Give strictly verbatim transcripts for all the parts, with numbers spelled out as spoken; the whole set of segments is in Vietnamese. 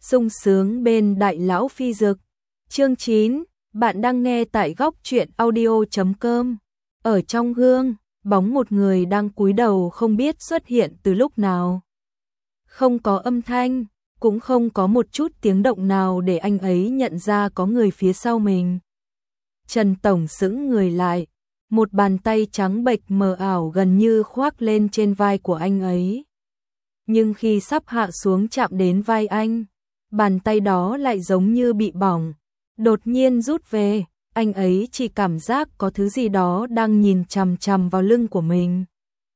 sung sướng bên đại lão phi dực. Chương chín, bạn đang nghe tại góc truyện audio chấm com. Ở trong gương, bóng một người đang cúi đầu không biết xuất hiện từ lúc nào. Không có âm thanh, cũng không có một chút tiếng động nào để anh ấy nhận ra có người phía sau mình. Trần Tổng sững người lại, một bàn tay trắng bệch mờ ảo gần như khoác lên trên vai của anh ấy. Nhưng khi sắp hạ xuống chạm đến vai anh, bàn tay đó lại giống như bị bỏng, đột nhiên rút về, anh ấy chỉ cảm giác có thứ gì đó đang nhìn chằm chằm vào lưng của mình.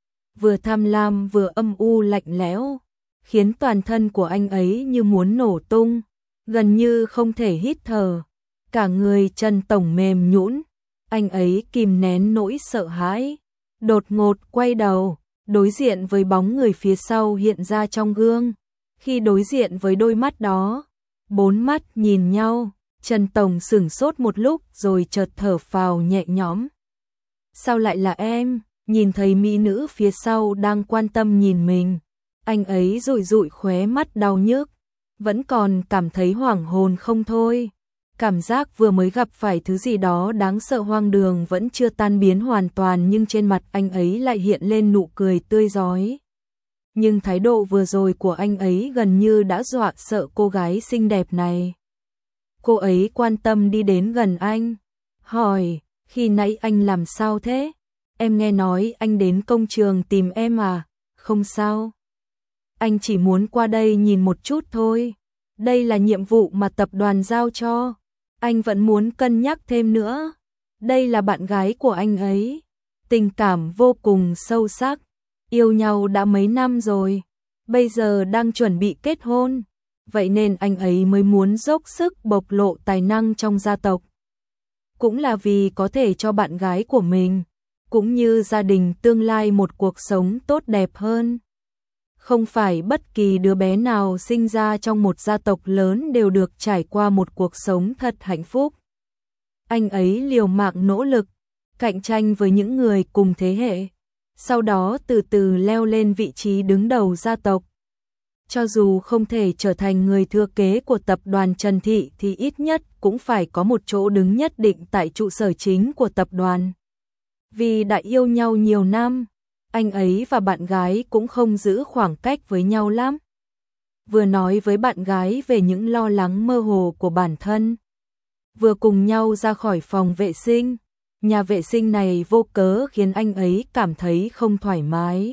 Vừa tham lam vừa âm u lạnh lẽo, khiến toàn thân của anh ấy như muốn nổ tung, gần như không thể hít thở. Cả người Trần Tổng mềm nhũn, anh ấy kìm nén nỗi sợ hãi, đột ngột quay đầu, đối diện với bóng người phía sau hiện ra trong gương. Khi đối diện với đôi mắt đó, bốn mắt nhìn nhau, Trần Tổng sửng sốt một lúc rồi chợt thở phào nhẹ nhõm. Sao lại là em? Nhìn thấy mỹ nữ phía sau đang quan tâm nhìn mình, anh ấy dụi dụi khóe mắt đau nhức, vẫn còn cảm thấy hoảng hồn không thôi. Cảm giác vừa mới gặp phải thứ gì đó đáng sợ hoang đường vẫn chưa tan biến hoàn toàn, nhưng trên mặt anh ấy lại hiện lên nụ cười tươi rói. Nhưng thái độ vừa rồi của anh ấy gần như đã dọa sợ cô gái xinh đẹp này. Cô ấy quan tâm đi đến gần anh, hỏi, khi nãy anh làm sao thế? Em nghe nói anh đến công trường tìm em à? Không sao. Anh chỉ muốn qua đây nhìn một chút thôi. Đây là nhiệm vụ mà tập đoàn giao cho. Anh vẫn muốn cân nhắc thêm nữa. Đây là bạn gái của anh ấy. Tình cảm vô cùng sâu sắc. Yêu nhau đã mấy năm rồi. Bây giờ đang chuẩn bị kết hôn. Vậy nên anh ấy mới muốn dốc sức bộc lộ tài năng trong gia tộc. Cũng là vì có thể cho bạn gái của mình, cũng như gia đình tương lai một cuộc sống tốt đẹp hơn. Không phải bất kỳ đứa bé nào sinh ra trong một gia tộc lớn đều được trải qua một cuộc sống thật hạnh phúc. Anh ấy liều mạng nỗ lực, cạnh tranh với những người cùng thế hệ, sau đó từ từ leo lên vị trí đứng đầu gia tộc. Cho dù không thể trở thành người thừa kế của tập đoàn Trần Thị thì ít nhất cũng phải có một chỗ đứng nhất định tại trụ sở chính của tập đoàn. Vì đã yêu nhau nhiều năm, anh ấy và bạn gái cũng không giữ khoảng cách với nhau lắm. Vừa nói với bạn gái về những lo lắng mơ hồ của bản thân, vừa cùng nhau ra khỏi phòng vệ sinh. Nhà vệ sinh này vô cớ khiến anh ấy cảm thấy không thoải mái.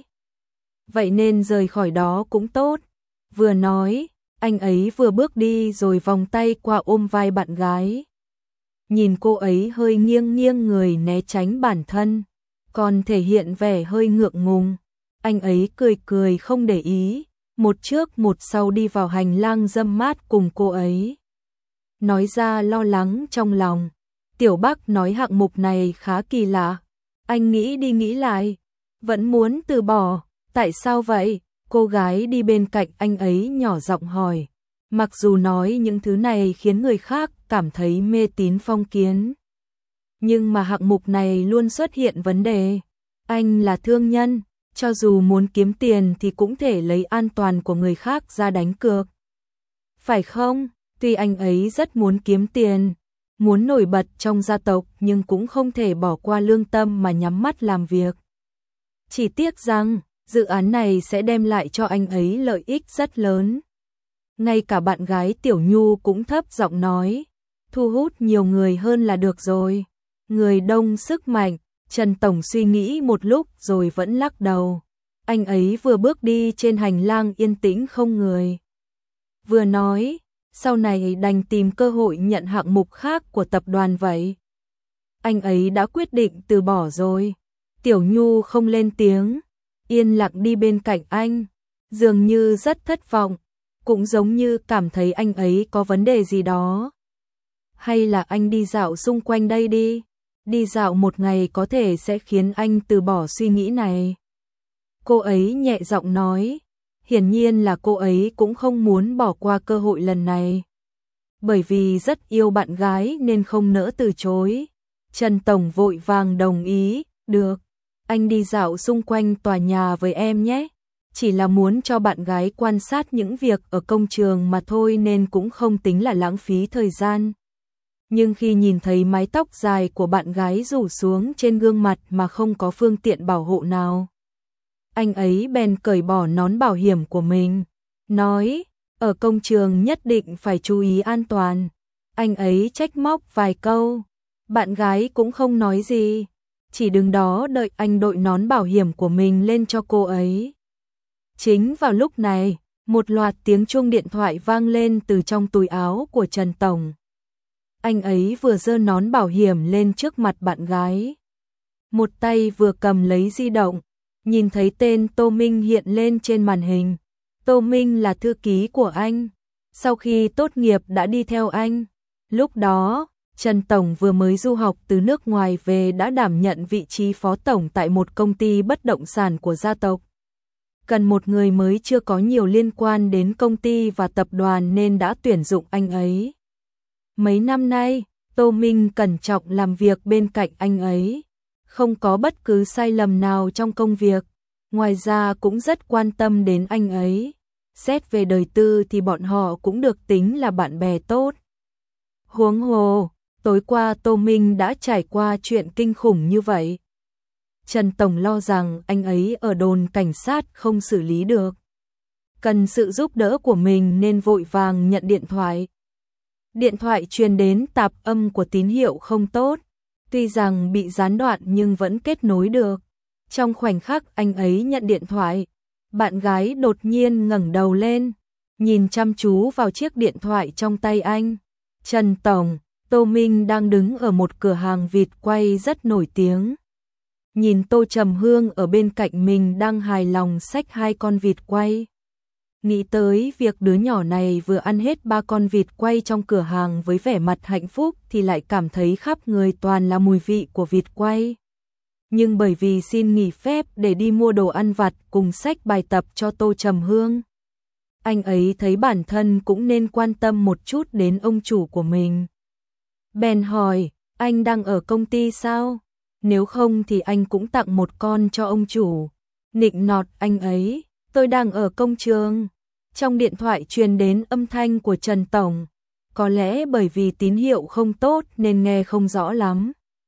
Vậy nên rời khỏi đó cũng tốt. Vừa nói, anh ấy vừa bước đi rồi vòng tay qua ôm vai bạn gái. Nhìn cô ấy hơi nghiêng nghiêng người né tránh bản thân, còn thể hiện vẻ hơi ngượng ngùng. Anh ấy cười cười không để ý, một trước một sau đi vào hành lang râm mát cùng cô ấy. Nói ra lo lắng trong lòng, Tiểu Bắc nói hạng mục này khá kỳ lạ. Anh nghĩ đi nghĩ lại, vẫn muốn từ bỏ. Tại sao vậy? Cô gái đi bên cạnh anh ấy nhỏ giọng hỏi. Mặc dù nói những thứ này khiến người khác cảm thấy mê tín phong kiến, nhưng mà hạng mục này luôn xuất hiện vấn đề. Anh là thương nhân, cho dù muốn kiếm tiền thì cũng thể lấy an toàn của người khác ra đánh cược. Phải không? Tuy anh ấy rất muốn kiếm tiền, muốn nổi bật trong gia tộc, nhưng cũng không thể bỏ qua lương tâm mà nhắm mắt làm việc. Chỉ tiếc rằng, dự án này sẽ đem lại cho anh ấy lợi ích rất lớn. Ngay cả bạn gái Tiểu Nhu cũng thấp giọng nói, thu hút nhiều người hơn là được rồi. Người đông sức mạnh. Trần Tổng suy nghĩ một lúc rồi vẫn lắc đầu. Anh ấy vừa bước đi trên hành lang yên tĩnh không người, vừa nói, sau này đành tìm cơ hội nhận hạng mục khác của tập đoàn vậy. Anh ấy đã quyết định từ bỏ rồi. Tiểu Nhu không lên tiếng, yên lặng đi bên cạnh anh, dường như rất thất vọng, cũng giống như cảm thấy anh ấy có vấn đề gì đó. Hay là anh đi dạo xung quanh đây đi, đi dạo một ngày có thể sẽ khiến anh từ bỏ suy nghĩ này. Cô ấy nhẹ giọng nói, hiển nhiên là cô ấy cũng không muốn bỏ qua cơ hội lần này. Bởi vì rất yêu bạn gái nên không nỡ từ chối. Trần Tổng vội vàng đồng ý, được, anh đi dạo xung quanh tòa nhà với em nhé. chỉ là muốn cho bạn gái quan sát những việc ở công trường mà thôi nên cũng không tính là lãng phí thời gian. Nhưng khi nhìn thấy mái tóc dài của bạn gái rủ xuống trên gương mặt mà không có phương tiện bảo hộ nào, anh ấy bèn cởi bỏ nón bảo hiểm của mình, nói, ở công trường nhất định phải chú ý an toàn. Anh ấy trách móc vài câu, bạn gái cũng không nói gì, chỉ đứng đó đợi anh đội nón bảo hiểm của mình lên cho cô ấy. Chính vào lúc này, một loạt tiếng chuông điện thoại vang lên từ trong túi áo của Trần Tổng. Anh ấy vừa giơ nón bảo hiểm lên trước mặt bạn gái, một tay vừa cầm lấy di động, nhìn thấy tên Tô Minh hiện lên trên màn hình. Tô Minh là thư ký của anh, sau khi tốt nghiệp đã đi theo anh. Lúc đó, Trần Tổng vừa mới du học từ nước ngoài về đã đảm nhận vị trí phó tổng tại một công ty bất động sản của gia tộc. Cần một người mới chưa có nhiều liên quan đến công ty và tập đoàn nên đã tuyển dụng anh ấy. Mấy năm nay, Tô Minh cẩn trọng làm việc bên cạnh anh ấy, không có bất cứ sai lầm nào trong công việc, ngoài ra cũng rất quan tâm đến anh ấy. Xét về đời tư thì bọn họ cũng được tính là bạn bè tốt. Huống hồ, tối qua Tô Minh đã trải qua chuyện kinh khủng như vậy. Trần Tổng lo rằng anh ấy ở đồn cảnh sát không xử lý được, cần sự giúp đỡ của mình nên vội vàng nhận điện thoại. Điện thoại truyền đến tạp âm của tín hiệu không tốt, tuy rằng bị gián đoạn nhưng vẫn kết nối được. Trong khoảnh khắc anh ấy nhận điện thoại, bạn gái đột nhiên ngẩng đầu lên, nhìn chăm chú vào chiếc điện thoại trong tay anh. Trần Tổng, Tô Minh đang đứng ở một cửa hàng vịt quay rất nổi tiếng. Nhìn Tô Trầm Hương ở bên cạnh mình đang hài lòng xách hai con vịt quay. Nghĩ tới việc đứa nhỏ này vừa ăn hết ba con vịt quay trong cửa hàng với vẻ mặt hạnh phúc thì lại cảm thấy khắp người toàn là mùi vị của vịt quay. Nhưng bởi vì xin nghỉ phép để đi mua đồ ăn vặt cùng sách bài tập cho Tô Trầm Hương, anh ấy thấy bản thân cũng nên quan tâm một chút đến ông chủ của mình. Bèn hỏi, anh đang ở công ty sao? Nếu không thì anh cũng tặng một con cho ông chủ. Nịnh nọt anh ấy, tôi đang ở công trường. Trong điện thoại truyền đến âm thanh của Trần Tổng, có lẽ bởi vì tín hiệu không tốt nên nghe không rõ lắm.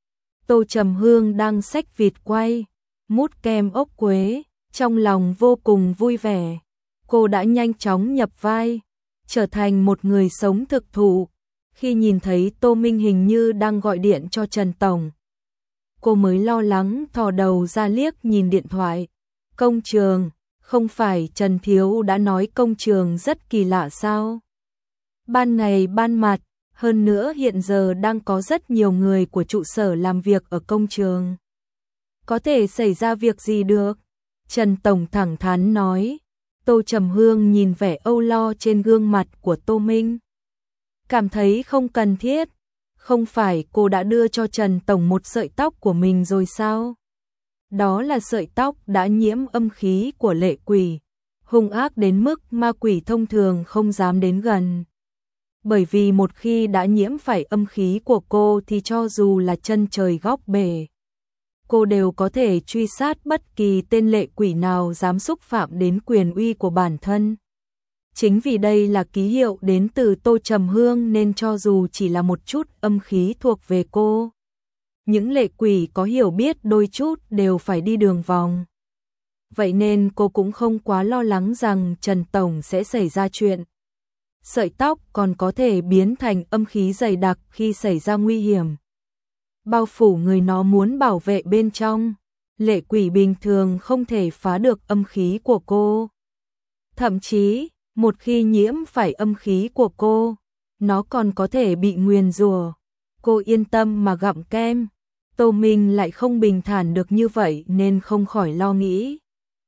Tô Trầm Hương đang xách vịt quay, mút kem ốc quế, trong lòng vô cùng vui vẻ. Cô đã nhanh chóng nhập vai, trở thành một người sống thực thụ. Khi nhìn thấy Tô Minh hình như đang gọi điện cho Trần Tổng, cô mới lo lắng thò đầu ra liếc nhìn điện thoại. Công trường, không phải Trần Thiếu đã nói công trường rất kỳ lạ sao? Ban ngày ban mặt, hơn nữa hiện giờ đang có rất nhiều người của trụ sở làm việc ở công trường. Có thể xảy ra việc gì được? Trần Tổng thẳng thắn nói. Tô Trầm Hương nhìn vẻ âu lo trên gương mặt của Tô Minh, cảm thấy không cần thiết. Không phải cô đã đưa cho Trần Tổng một sợi tóc của mình rồi sao? Đó là sợi tóc đã nhiễm âm khí của lệ quỷ, hung ác đến mức ma quỷ thông thường không dám đến gần. Bởi vì một khi đã nhiễm phải âm khí của cô thì cho dù là chân trời góc bể, cô đều có thể truy sát bất kỳ tên lệ quỷ nào dám xúc phạm đến quyền uy của bản thân. Chính vì đây là ký hiệu đến từ Tô Trầm Hương nên cho dù chỉ là một chút âm khí thuộc về cô, những lệ quỷ có hiểu biết đôi chút đều phải đi đường vòng. Vậy nên cô cũng không quá lo lắng rằng Trần Tổng sẽ xảy ra chuyện. Sợi tóc còn có thể biến thành âm khí dày đặc khi xảy ra nguy hiểm, bao phủ người nó muốn bảo vệ bên trong. Lệ quỷ bình thường không thể phá được âm khí của cô. Thậm chí, một khi nhiễm phải âm khí của cô, nó còn có thể bị nguyền rủa. Cô yên tâm mà gặm kem. Tô Minh lại không bình thản được như vậy nên không khỏi lo nghĩ.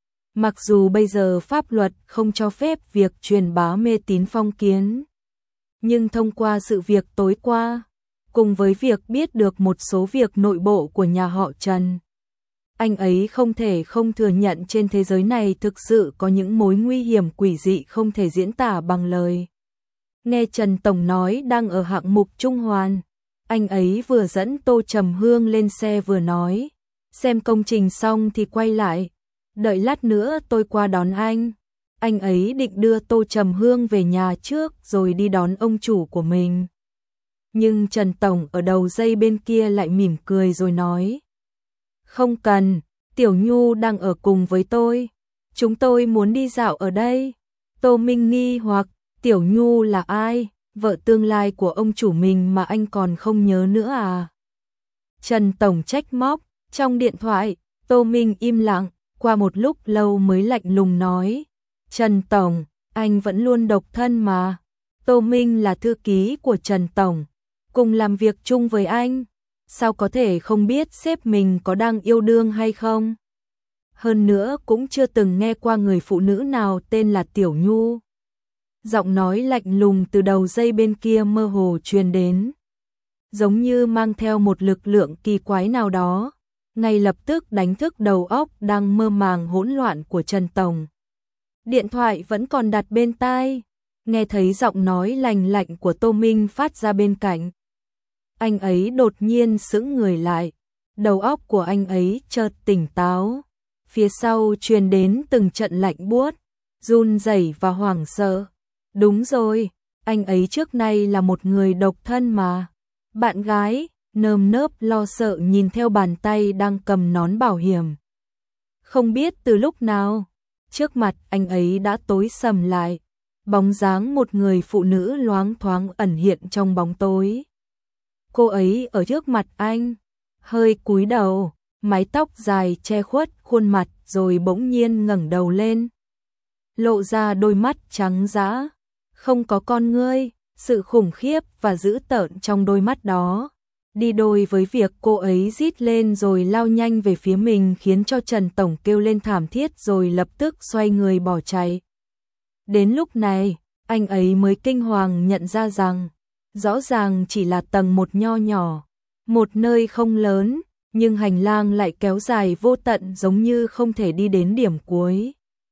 Mặc dù bây giờ pháp luật không cho phép việc truyền bá mê tín phong kiến, nhưng thông qua sự việc tối qua, cùng với việc biết được một số việc nội bộ của nhà họ Trần, anh ấy không thể không thừa nhận trên thế giới này thực sự có những mối nguy hiểm quỷ dị không thể diễn tả bằng lời. Nghe Trần Tổng nói đang ở hạng mục Trung Hoàn, anh ấy vừa dẫn Tô Trầm Hương lên xe vừa nói, xem công trình xong thì quay lại. đợi lát nữa tôi qua đón anh. Anh ấy định đưa Tô Trầm Hương về nhà trước rồi đi đón ông chủ của mình. Nhưng Trần Tổng ở đầu dây bên kia lại mỉm cười rồi nói. Không cần, Tiểu Nhu đang ở cùng với tôi. Chúng tôi muốn đi dạo ở đây. Tô Minh nghi hoặc, Tiểu Nhu là ai? Vợ tương lai của ông chủ mình mà anh còn không nhớ nữa à? Trần Tổng trách móc, trong điện thoại, Tô Minh im lặng, qua một lúc lâu mới lạnh lùng nói. Trần Tổng, anh vẫn luôn độc thân mà. Tô Minh là thư ký của Trần Tổng, cùng làm việc chung với anh. Sao có thể không biết sếp mình có đang yêu đương hay không? Hơn nữa cũng chưa từng nghe qua người phụ nữ nào tên là Tiểu Nhu. Giọng nói lạnh lùng từ đầu dây bên kia mơ hồ truyền đến, giống như mang theo một lực lượng kỳ quái nào đó, ngay lập tức đánh thức đầu óc đang mơ màng hỗn loạn của Trần Tổng. Điện thoại vẫn còn đặt bên tai, nghe thấy giọng nói lành lạnh của Tô Minh phát ra bên cạnh. Anh ấy đột nhiên sững người lại, đầu óc của anh ấy chợt tỉnh táo. Phía sau truyền đến từng trận lạnh buốt, run rẩy và hoảng sợ. Đúng rồi, anh ấy trước nay là một người độc thân mà. Bạn gái, nơm nớp lo sợ nhìn theo bàn tay đang cầm nón bảo hiểm. Không biết từ lúc nào, trước mặt anh ấy đã tối sầm lại, bóng dáng một người phụ nữ loáng thoáng ẩn hiện trong bóng tối. Cô ấy ở trước mặt anh, hơi cúi đầu, mái tóc dài che khuất khuôn mặt rồi bỗng nhiên ngẩng đầu lên. Lộ ra đôi mắt trắng dã, không có con ngươi, sự khủng khiếp và dữ tợn trong đôi mắt đó. Đi đôi với việc cô ấy rít lên rồi lao nhanh về phía mình khiến cho Trần Tổng kêu lên thảm thiết rồi lập tức xoay người bỏ chạy. Đến lúc này, anh ấy mới kinh hoàng nhận ra rằng, rõ ràng chỉ là tầng một nho nhỏ, một nơi không lớn, nhưng hành lang lại kéo dài vô tận giống như không thể đi đến điểm cuối.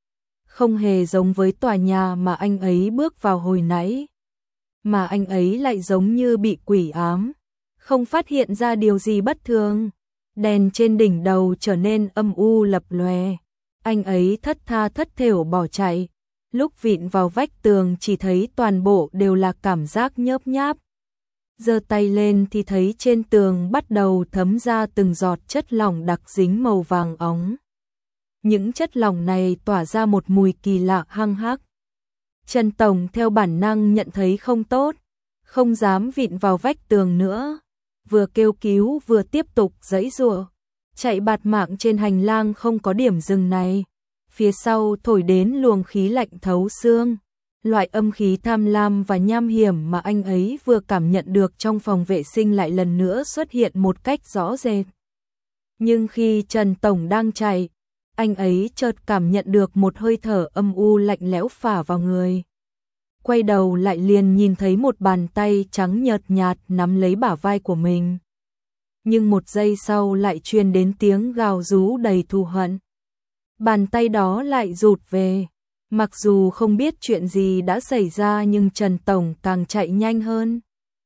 Không hề giống với tòa nhà mà anh ấy bước vào hồi nãy, mà anh ấy lại giống như bị quỷ ám, không phát hiện ra điều gì bất thường. Đèn trên đỉnh đầu trở nên âm u lập lòe, anh ấy thất tha thất thểu bỏ chạy. Lúc vịn vào vách tường chỉ thấy toàn bộ đều là cảm giác nhớp nháp. Giơ tay lên thì thấy trên tường bắt đầu thấm ra từng giọt chất lỏng đặc dính màu vàng óng. Những chất lỏng này tỏa ra một mùi kỳ lạ hăng hắc. Trần Tổng theo bản năng nhận thấy không tốt, không dám vịn vào vách tường nữa, vừa kêu cứu vừa tiếp tục giãy giụa, chạy bạt mạng trên hành lang không có điểm dừng này. Phía sau thổi đến luồng khí lạnh thấu xương, loại âm khí tham lam và nham hiểm mà anh ấy vừa cảm nhận được trong phòng vệ sinh lại lần nữa xuất hiện một cách rõ rệt. Nhưng khi Trần Tổng đang chạy, anh ấy chợt cảm nhận được một hơi thở âm u lạnh lẽo phả vào người. Quay đầu lại liền nhìn thấy một bàn tay trắng nhợt nhạt nắm lấy bả vai của mình. Nhưng một giây sau lại truyền đến tiếng gào rú đầy thù hận. Bàn tay đó lại rụt về. Mặc dù không biết chuyện gì đã xảy ra nhưng Trần Tổng càng chạy nhanh hơn.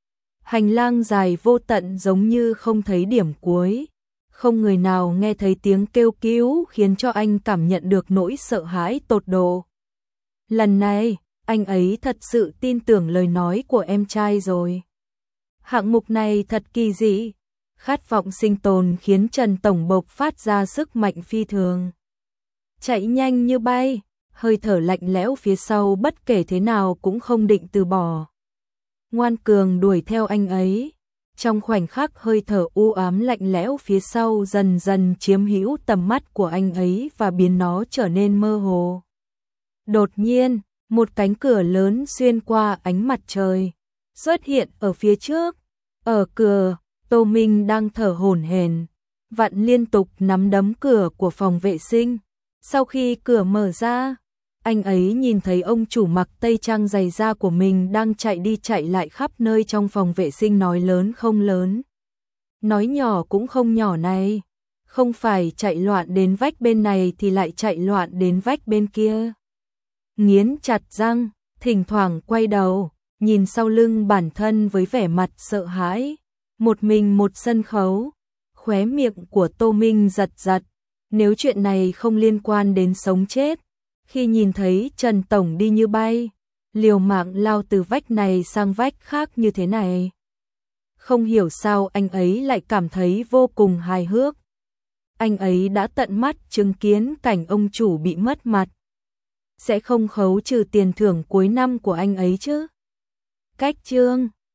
Hành lang dài vô tận giống như không thấy điểm cuối. Không người nào nghe thấy tiếng kêu cứu khiến cho anh cảm nhận được nỗi sợ hãi tột độ. Lần này, anh ấy thật sự tin tưởng lời nói của em trai rồi. Hạng mục này thật kỳ dị. Khát vọng sinh tồn khiến Trần Tổng bộc phát ra sức mạnh phi thường. Chạy nhanh như bay, hơi thở lạnh lẽo phía sau bất kể thế nào cũng không định từ bỏ. Ngoan cường đuổi theo anh ấy. Trong khoảnh khắc hơi thở u ám lạnh lẽo phía sau dần dần chiếm hữu tầm mắt của anh ấy và biến nó trở nên mơ hồ. Đột nhiên, một cánh cửa lớn xuyên qua ánh mặt trời xuất hiện ở phía trước. Ở cửa, Tô Minh đang thở hổn hển, vặn liên tục nắm đấm cửa của phòng vệ sinh. Sau khi cửa mở ra, anh ấy nhìn thấy ông chủ mặc tây trang dày da của mình đang chạy đi chạy lại khắp nơi trong phòng vệ sinh, nói lớn không lớn, nói nhỏ cũng không nhỏ này. Không phải chạy loạn đến vách bên này thì lại chạy loạn đến vách bên kia. Nghiến chặt răng, thỉnh thoảng quay đầu, nhìn sau lưng bản thân với vẻ mặt sợ hãi. Một mình một sân khấu, khóe miệng của Tô Minh giật giật, Nếu chuyện này không liên quan đến sống chết, khi nhìn thấy Trần Tổng đi như bay, liều mạng lao từ vách này sang vách khác như thế này. Không hiểu sao anh ấy lại cảm thấy vô cùng hài hước. Anh ấy đã tận mắt chứng kiến cảnh ông chủ bị mất mặt. Sẽ không khấu trừ tiền thưởng cuối năm của anh ấy chứ? Cách chương